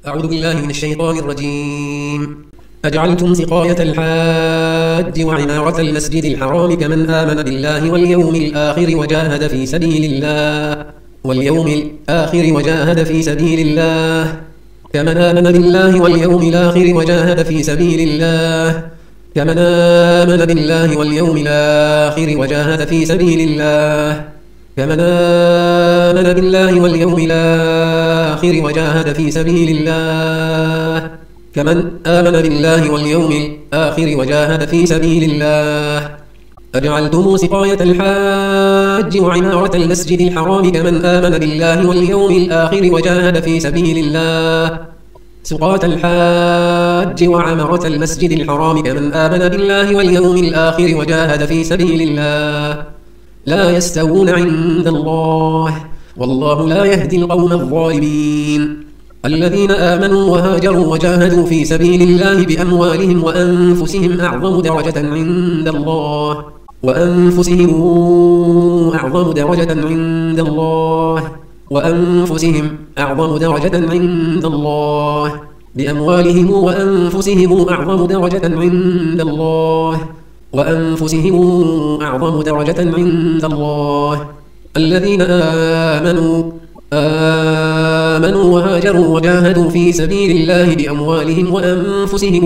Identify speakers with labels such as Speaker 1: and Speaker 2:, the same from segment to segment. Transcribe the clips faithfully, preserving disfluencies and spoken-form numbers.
Speaker 1: أعوذ بالله من الشيطان الرجيم. أجعلتم سقاية الحاج وعمارة المسجد الحرام كمن آمن بالله واليوم الآخر وجاهد في سبيل الله واليوم الآخر وجاهد في سبيل الله كمن آمن بالله واليوم الآخر وجاهد في سبيل الله كمن آمن بالله واليوم الآخر وجاهد في سبيل الله كمن آمن بالله واليوم الآخر وجاهد في سبيل الله كمن آمن بالله واليوم الآخر وجاهد في سبيل الله أجعلتم سقاية الحاج وعمارة المسجد الحرام كمن آمن بالله واليوم الآخر وجاهد في سبيل الله سقاية الحاج وعمارة المسجد الحرام كمن آمن بالله واليوم الآخر وجاهد في سبيل الله لا يستوون عند الله والله لا يهدي القوم الظالمين الذين آمنوا وهاجروا وجاهدوا في سبيل الله بأموالهم وأنفسهم أعظم درجة عند الله وأنفسهم أعظم درجة عند الله وأنفسهم أعظم درجة عند الله بأموالهم وأنفسهم أعظم درجة عند الله وأنفسهم أعظم درجة عند الله الذين آمنوا آمنوا وهاجروا وجاهدوا في سبيل الله بأموالهم وأنفسهم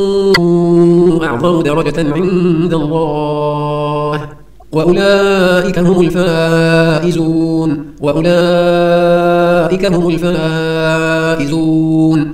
Speaker 1: أعظم درجة عند الله وأولئك هم الفائزون وأولئك هم الفائزون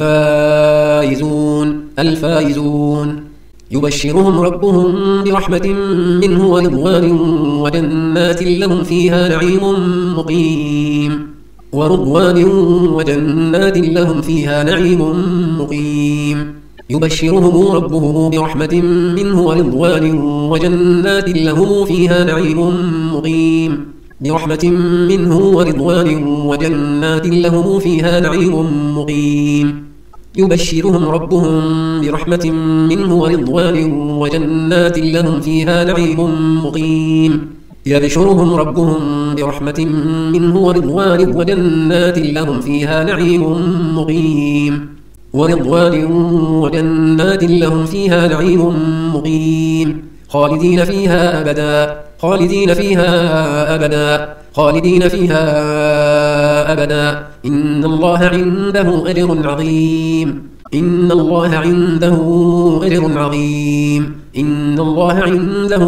Speaker 1: الفائزون الفائزون يبشرهم ربهم برحمة منه ورضوان وجنات لهم فيها نعيم مقيم ورضوان وجنات لهم فيها نعيم مقيم يبشرهم ربهم برحمة منه ورضوان وجنات لهم فيها نعيم مقيم برحمة منه ورضوان وجنات لهم فيها نعيم مقيم يبشرهم ربهم برحمة منه ورضوان وجنات لهم فيها نعيم مقيم يبشرهم ربهم برحمة منه ورضوان وجنات لهم فيها نعيم مقيم ورضوان وجنات لهم فيها نعيم مقيم خالدين فيها أبدا خالدين فيها أبدا خالدين فيها أبدا إن الله عنده أجر عظيم إن الله عنده أجر عظيم إن الله عنده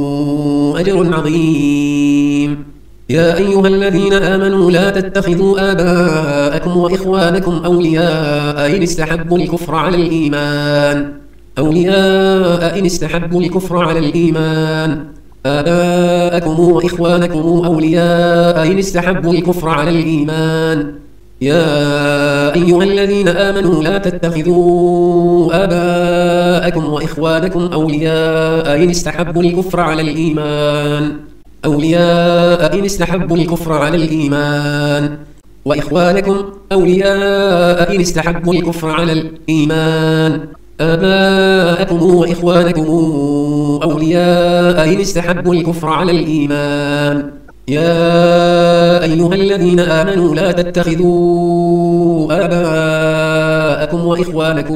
Speaker 1: أجر عظيم يا أيها الذين آمنوا لا تتخذوا آباءكم وإخوانكم أولياء إن استحبوا الكفر على الإيمان أولياء إن استحبوا الكفر على الإيمان آباءكم وإخوانكم أولياء إن استحبوا الكفر على الإيمان يا أيها الذين آمنوا لا تتخذوا آباءكم وإخوانكم أولياء إن استحبوا الكفر على الإيمان أولياء إن استحبوا الكفر على الإيمان وإخوانكم أولياء إن استحبوا الكفر على الإيمان آباءكم وإخوانكم أولياء إن استحبوا الكفر على الإيمان يا أيها الذين آمنوا لا تتخذوا آباءكم وإخوانكم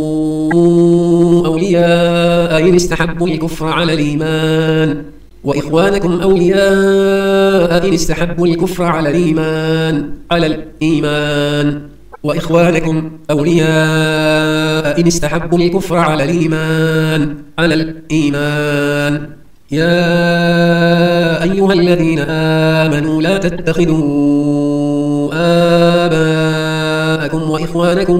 Speaker 1: أولياء إن استحبوا الكفر على الإيمان وإخوانكم أولياء إن استحبوا الكفر على الإيمان على الإيمان وإخوانكم أولياء إن استحبوا الكفر على الإيمان على الإيمان يا أيها الذين آمنوا لا تتخذوا آباءكم وإخوانكم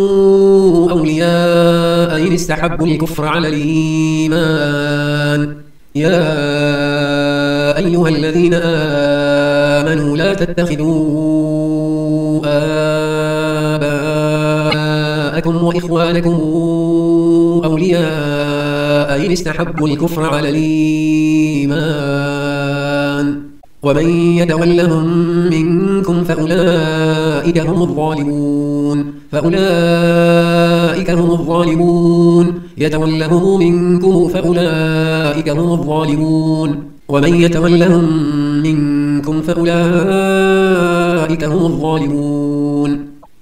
Speaker 1: أولياء إن استحبوا الكفر على الإيمان يا أيها الذين آمنوا لا تتخذوا آباءكم وإخوانكم أولياء إن استحبوا الكفر على الإيمان ومن يتولهم منكم فأولئك هم الظالمون فأولئك هم الظالمون يتولهم منكم فأولئك هم الظالمون ومن يتولهم منكم فأولئك هم الظالمون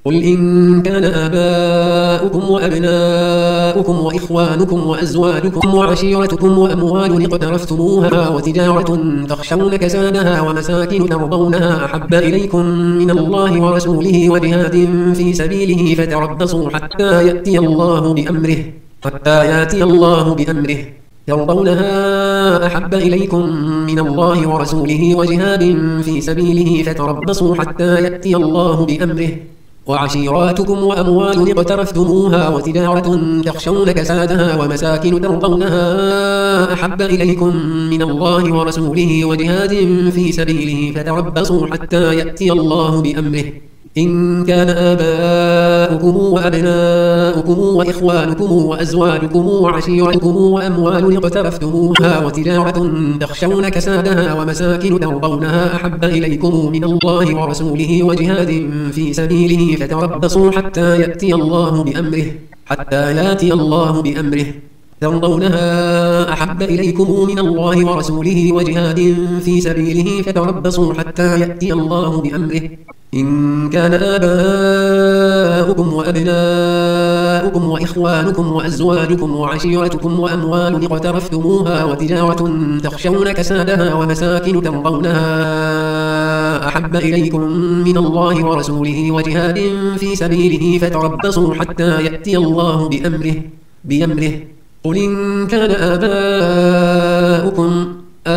Speaker 1: قل إن كان آباؤكم وأبناؤكم وإخوانكم وأزواجكم وعشيرتكم وأموال اقترفتموها وتجارة تخشون كسادها ومساكن ترضونها أحب إليكم من الله ورسوله وجهاد في سبيله فتربصوا حتى يأتي الله بأمره حتى يأتي الله بأمره ترضونها أحب إليكم من الله ورسوله وجهاد في سبيله فتربصوا حتى يأتي الله بأمره وعشيراتكم وأموال اقترفتموها وتجارة تخشون كسادها ومساكن ترضونها أحب إليكم من الله ورسوله وجهاد في سبيله فتربصوا حتى يأتي الله بأمره إن كان آباؤكم وأبناؤكم وإخوانكم وأزواجكم وعشيرتكم وأموال اقترفتموها وتجارة تخشون كسادها ومساكن ترضونها أحب إليكم من الله ورسوله وجهاد في سبيله فتربصوا حتى يأتي الله بأمره حتى يأتي الله بأمره ترضونها أحب إليكم من الله ورسوله وجهاد في سبيله فتربصوا حتى يأتي الله بأمره إن كان آباؤكم وأبناؤكم وإخوانكم وأزواجكم وعشيرتكم وأموال اقترفتموها وتجارة تخشون كسادها ومساكن ترضونها أحب إليكم من الله ورسوله وجهاد في سبيله فتربصوا حتى يأتي الله بأمره بأمره قل إن كان آباؤكم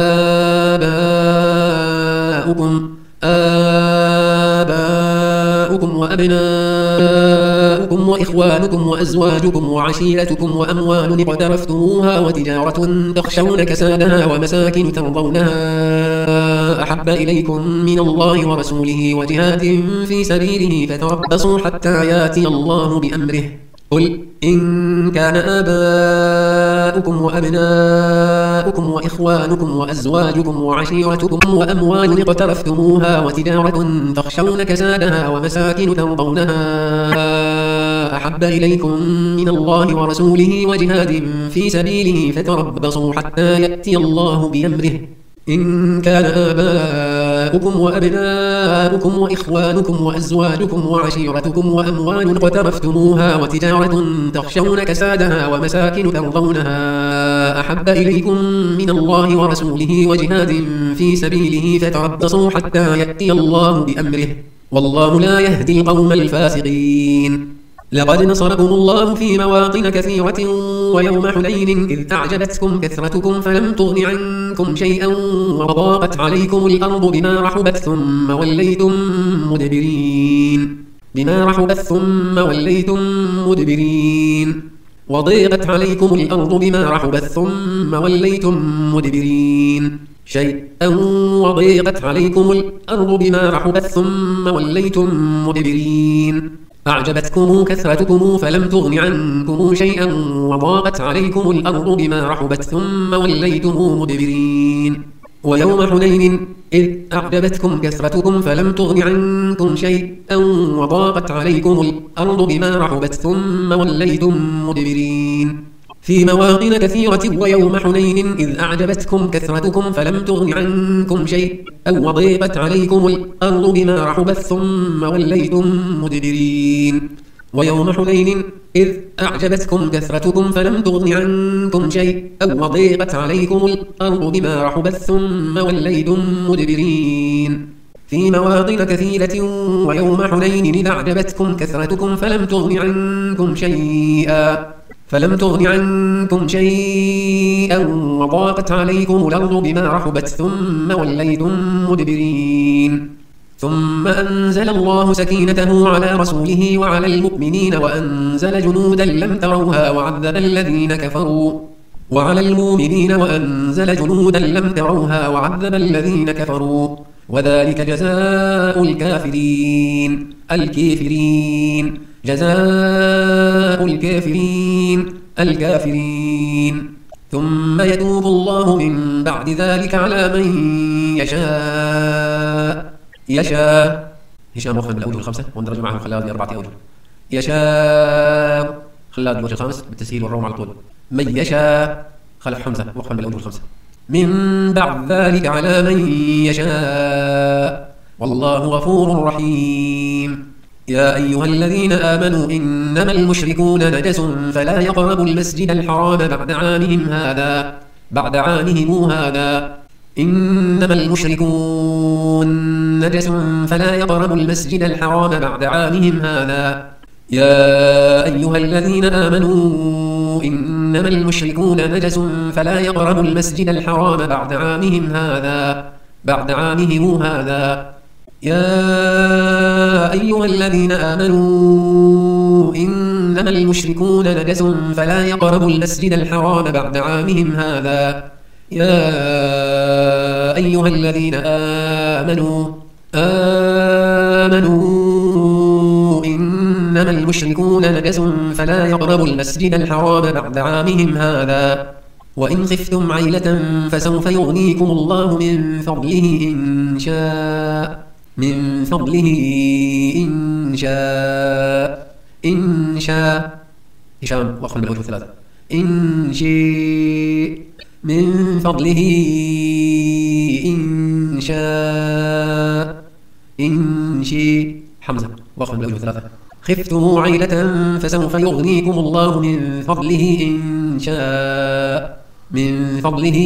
Speaker 1: آباؤكم آباؤكم وأبناؤكم وإخوانكم وأزواجكم وعشيرتكم وأموال اقترفتموها وتجارة تخشون كسادها ومساكن ترضونها أحب إليكم من الله ورسوله وجهاد في سبيله فتربصوا حتى يأتي الله بأمره قل إن كان آباؤكم وأبناؤكم وإخوانكم وأزواجكم وعشيرتكم وأموال اقترفتموها وتجارة تخشون كسادها ومساكن ترضونها أحب إليكم من الله ورسوله وجهاد في سبيله فتربصوا حتى يأتي الله بأمره إن كان آباؤكم وأبناؤكم وإخوانكم وأزواجكم وعشيرتكم وأموال اقترفتموها وتجارة تخشون كسادها ومساكن ترضونها أحب إليكم من الله ورسوله وجهاد في سبيله فتربصوا حتى يأتي الله بأمره والله لا يهدي القوم الفاسقين لقد نصركم الله في مواطن كثيرة ويوم حنين إذ أعجبتكم كثرتكم فلم تغن عنكم شيئا وضاقت عليكم الأرض بما رحبت ثم وليتم مدبرين بما رحبت ثم وليتم مدبرين وضيقت عليكم الأرض بما رحبت ثم وليتم مدبرين شيئا وضيقت عليكم الأرض بما رحبت ثم وليتم مدبرين أعجبتكم كثرتكم فلم تغن عنكم شيئا وضاقت عليكم الأرض بما رحبت ثم وليتم مدبرين ويوم حنين إذ أعجبتكم كثرتكم فلم تغن عنكم شيئا وضاقت عليكم الأرض بما رحبت ثم وليتم مدبرين في مواطن كثيرة ويوم حنين إذ أعجبتكم كثرتكم فلم تغن عنكم شيئا وضيقت عليكم الأرض بما رحبت ثم وليتم مدبرين ويوم حنين إذ أعجبتكم كثرتكم فلم تغن عنكم شيئا وضيقت عليكم الأرض بما رحبت ثم وليتم مدبرين في مواطن كثيرة ويوم حنين إذ أعجبتكم كثرتكم فلم تغن عنكم شيئا فلم تغن عنكم شيئا وضاقت عليكم الأرض بما رحبت ثم وليتم مدبرين ثم أنزل الله سكينته على رسوله وعلى المؤمنين وأنزل جنودا لم تروها وعذب الذين كفروا وعلى المؤمنين وأنزل جنودا لم تروها وعذب الذين كفروا وذلك جزاء الكافرين الكافرين جزاء الكافرين الكافرين ثم يتوب الله من بعد ذلك على من يشاء يشاء هشام وخلد بالأوجه الخمسة واندرج معه خلاد بأربعة أوجه يشاء خلاد بالوجه الخامس بالتسهيل والروم على طول من يشاء خلف حمزة وقفا بالأوجه الخمسة من بعد ذلك على من يشاء والله غفور رحيم يا أيها الذين آمنوا إنما المشركون نجس فلا يقربوا المسجد الحرام بعد عامهم هذا بعد عامهم هذا إنما المشركون نجس فلا يقربوا المسجد الحرام بعد عامهم هذا يا أيها الذين آمنوا إنما المشركون نجس فلا يقربوا المسجد الحرام بعد عامهم هذا بعد عامهم هذا يا أيها الذين آمنوا إنما المشركون نجس فلا يقربوا المسجد الحرام بعد عامهم هذا يا أيها الذين آمنوا آمنوا إنما المشركون نجس فلا يقربوا المسجد الحرام بعد عامهم هذا وإن خفتم عيلة فسوف يغنيكم الله من فضله إن شاء من فضله إن شاء إن شاء هشام وأخذ بالأوجه الثلاثة إن شاء من فضله إن شاء إن شاء حمزة وأخذ بالأوجه الثلاثة خفتم عيلة فسوف يغنيكم الله من فضله إن شاء من فضله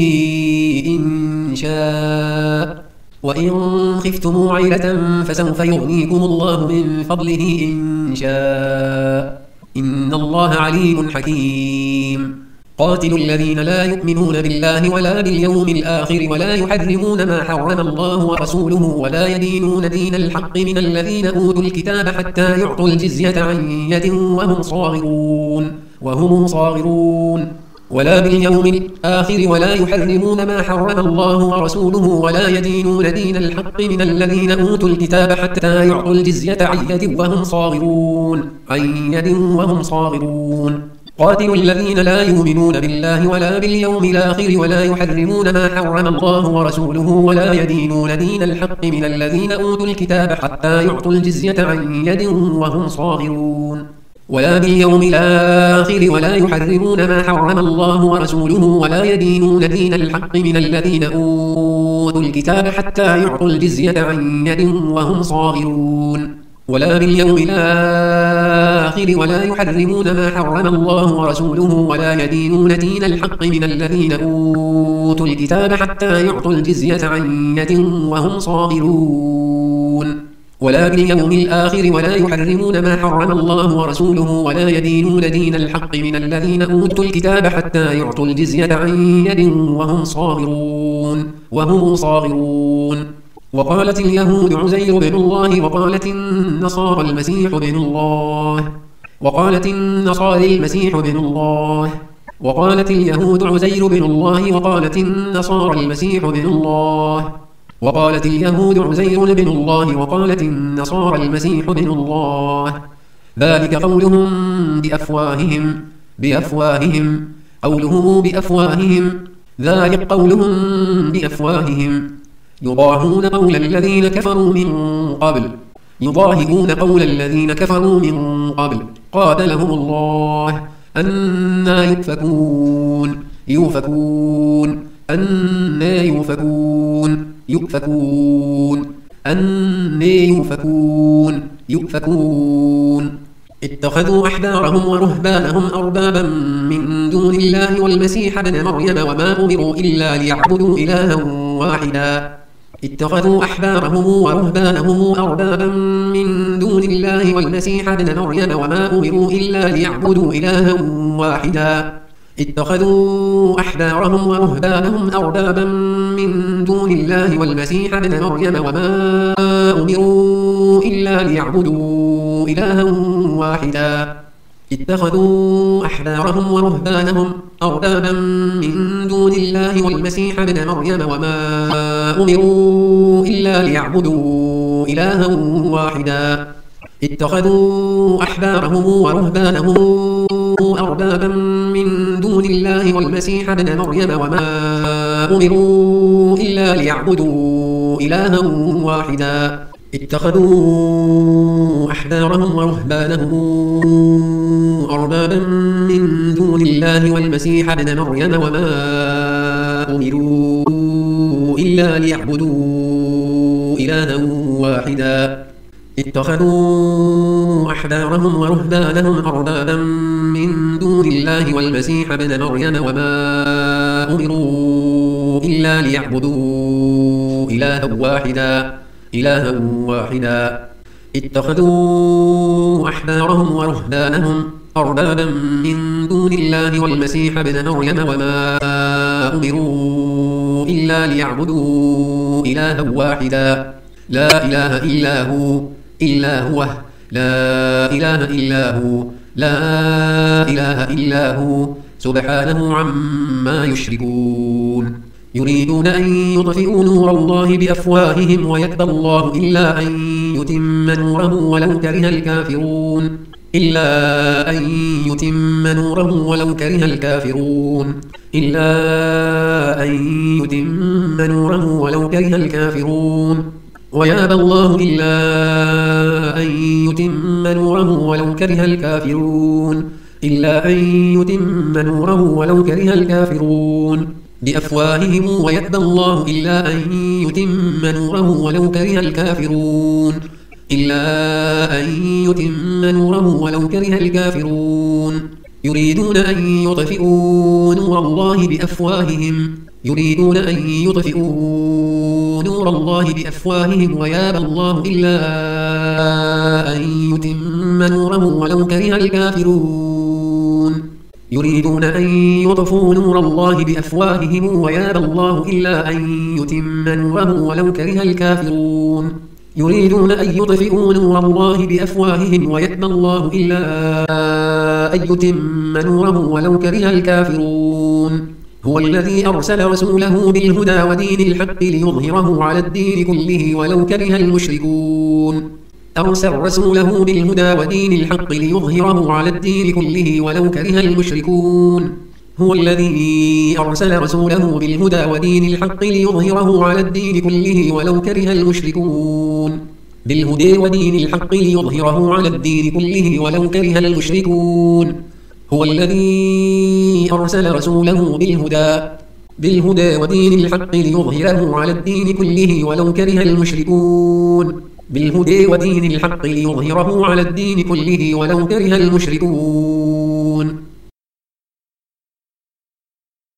Speaker 1: إن شاء وإن خفتم عيلة فسوف يغنيكم الله من فضله إن شاء إن الله عليم حكيم قاتلوا الذين لا يؤمنون بالله ولا باليوم الآخر ولا يحرمون ما حرم الله ورسوله ولا يدينون دين الحق من الذين أوتوا الكتاب حتى يعطوا الجزية عن يد وهم صاغرون وهم صاغرون ولا باليوم الآخر ولا يحرمون ما حرم الله ورسوله ولا يدينون دين الحق من الذين أوتوا الكتاب حتى يعطوا الجزية عن يد وهم صاغرون عن يد وهم صاغرون قاتلوا الذين لا يؤمنون بالله ولا باليوم الآخر ولا يحرمون ما حرم الله ورسوله ولا يدينون دين الحق من الذين أوتوا الكتاب حتى يعطوا الجزية عن يد وهم صاغرون ولا باليوم الآخر ولا يحرمون ما حرم الله ورسوله ولا يدينون دين الحق من الذين أوتوا الكتاب حتى يعطوا الجزية عن يد وهم صاغرون ولا باليوم الآخر ولا يحرمون ما حرم الله ورسوله ولا يدينون دين الحق من الذين أوتوا الكتاب حتى يعطوا الجزية عن يد وهم صاغرون ولا باليوم الآخر ولا يحرمون ما حرم الله ورسوله ولا يدينون دين الحق من الذين أوتوا الكتاب حتى يعطوا الجزية عن يد وهم صاغرون وهم صاغرون وقالت اليهود عزير بن الله وقالت النصارى المسيح بن الله وقالت النصارى المسيح بن الله وقالت اليهود عزير بن الله وقالت النصارى المسيح بن الله وقالت اليهود عزير بن الله وقالت النصارى المسيح بن الله ذلك قولهم بأفواههم بأفواههم قولهم بأفواههم ذلك قولهم بأفواههم يضاهون قول الذين كفروا من قبل يضاهئون قول الذين كفروا من قبل قاتلهم الله أنى يؤفكون يؤفكون أنى يؤفكون يؤفكون أنى يؤفكون يؤفكون اتخذوا أحبارهم ورهبانهم أربابا من دون الله والمسيح ابن مريم وما أمروا إلا ليعبدوا إلها واحدا اتخذوا أحبارهم ورهبانهم أربابا من دون الله والمسيح ابن مريم وما أمروا إلا ليعبدوا إلها واحدا اتخذوا أحبارهم ورهبانهم أربابا من دون الله والمسيح ابن مريم وما أمروا إلا ليعبدوا إلها واحدا اتخذوا أحبارهم ورهبانهم أربابا من دون الله والمسيح ابن مريم وما أمروا إلا ليعبدوا إلها واحدا اتخذوا أحبارهم ورهبانهم أربابا من دون الله والمسيح ابن مريم وما أمروا إلا ليعبدوا إلها واحدا اتخذوا أحبارهم ورهبانهم أربابا من دون الله والمسيح ابن مريم وما أمروا إلا ليعبدوا إلها واحدا اتخذوا أحبارهم ورهبانهم أربابا من دون الله والمسيح ابن مريم وما أمروا إلا ليعبدوا إلها واحدا إلها واحدا اتخذوا أحبارهم ورهبانهم أربابا من دون الله والمسيح ابن مريم وما أمروا إلا ليعبدوا إلها واحدا لا إله إلا هو إلا هو لا إله إلا هو لا إله إلا هو سبحانه عما يشركون يريدون أن يطفئوا نور الله بأفواههم ويأبى الله إلا أن يتم نوره ولو كره الكافرون إلا أن يتم نوره ولو كره الكافرون إلا أن يتم نوره ولو كره الكافرون ويأبى الله إلا أن يتم نوره ولو كره الكافرون إلا أن يتم نوره ولو كره الكافرون بأفواههم ويأبى الله إلا أن يتم نوره ولو كره الكافرون إلا أن يتم نوره ولو كره الكافرون يريدون أن يطفئوا نور الله بأفواههم يريدون أن يطفئوا نور الله بأفواههم ويأبى الله إلا أن يتم نوره ولو كره الكافرون يريدون أن يطفئوا نور الله بأفواههم ويأبى الله إلا أن يتم نوره ولو كره الكافرون يريدون أن يطفئوا نور الله بأفواههم ويأبى الله إلا أن يتم نوره ولو كره الكافرون هو الذي أرسل رسوله بالهدى ودين الحق ليظهره على الدين كله ولو كره المشركون أرسل رسوله بالهدى ودين الحق ليظهره على الدين كله ولو كره المشركون هو الذي أرسل رسوله بالهدى ودين الحق ليظهره على الدين كله ولو كره المشركون بالهدى ودين الحق ليظهره على الدين كله ولو كره المشركون هو الذي أرسل رسوله بالهدى بالهدى ودين الحق ليظهره على الدين كله ولو كره المشركون بالهدى ودين الحق ليظهره على الدين كله ولو كره المشركون